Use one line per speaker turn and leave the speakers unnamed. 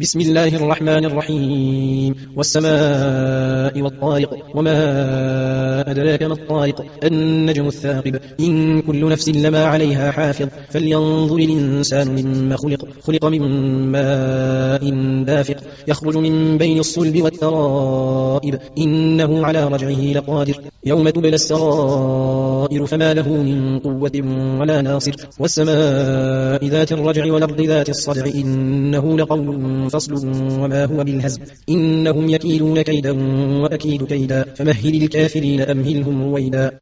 بسم الله الرحمن الرحيم والسماء والطارق وما أدراك ما الطارق النجم الثاقب إن كل نفس لما عليها حافظ فلينظر الإنسان مما خلق من ماء دافق يخرج من بين الصلب والترائب إنه على رجعه لقادر يوم تبلى السرائر فما له من قوة ولا ناصر والسماء ذات الرجع والأرض ذات الصدع إنه لقول فصل وما هو بالهزل إنهم يكيدون كيدا وأكيد كيدا فمهل الكافرين أمهلهم رويدا.